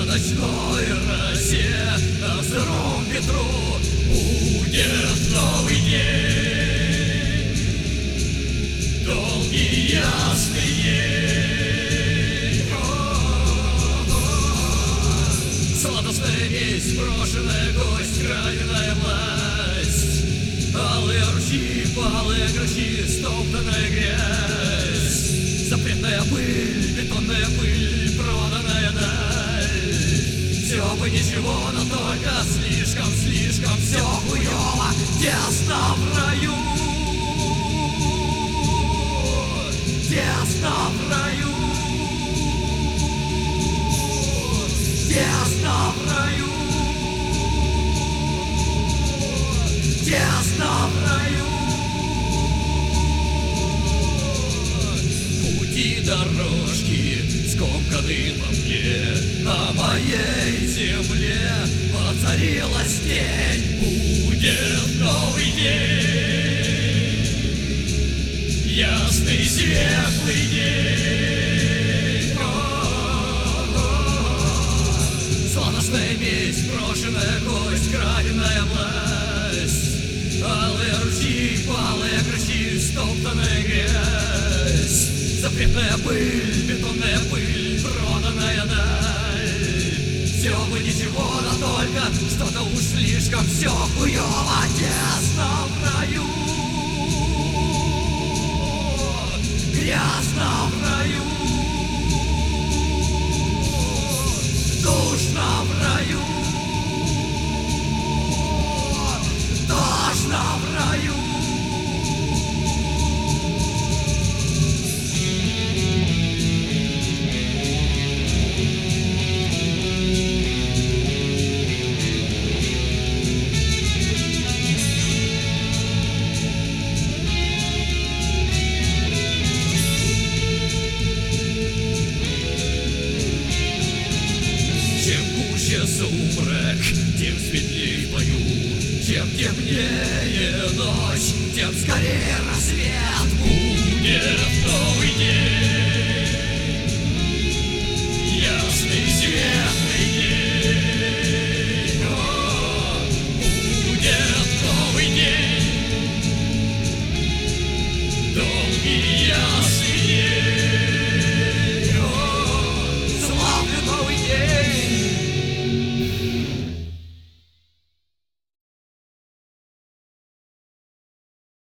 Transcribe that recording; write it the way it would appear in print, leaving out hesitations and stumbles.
ночной росе, на сыром ветру будет новый день. Долгий ясный день. Сладостная весть, брошенная кость, краденая власть. Алые ручьи, палые грачи, стоптанная грязь. Запретная пыль, бетонная пыль, проданная даль. Все бы ничего, но только слишком все хуёво, тесно в раю. Тесно в раю. Тесно в раю. Тесно в раю. Пути дорожки скомканы во мгле, на моей земле воцарилась тень. Будет новый день, ясный светлый день. Сладостная месть, брошенная кость, краденая власть. Алые ручьи, палые грачи, стоптанная грязь. Запретная пыль, бетонная пыль, проданная даль. Все бы ничего, но только что-то уж слишком все хуёво, тесно в раю. Грязно в раю. Душно в раю. Тошно в раю. Сумрак, тем светлей пою, чем темнее ночь, тем скорее рассвет. Будет новый день, ясный свет.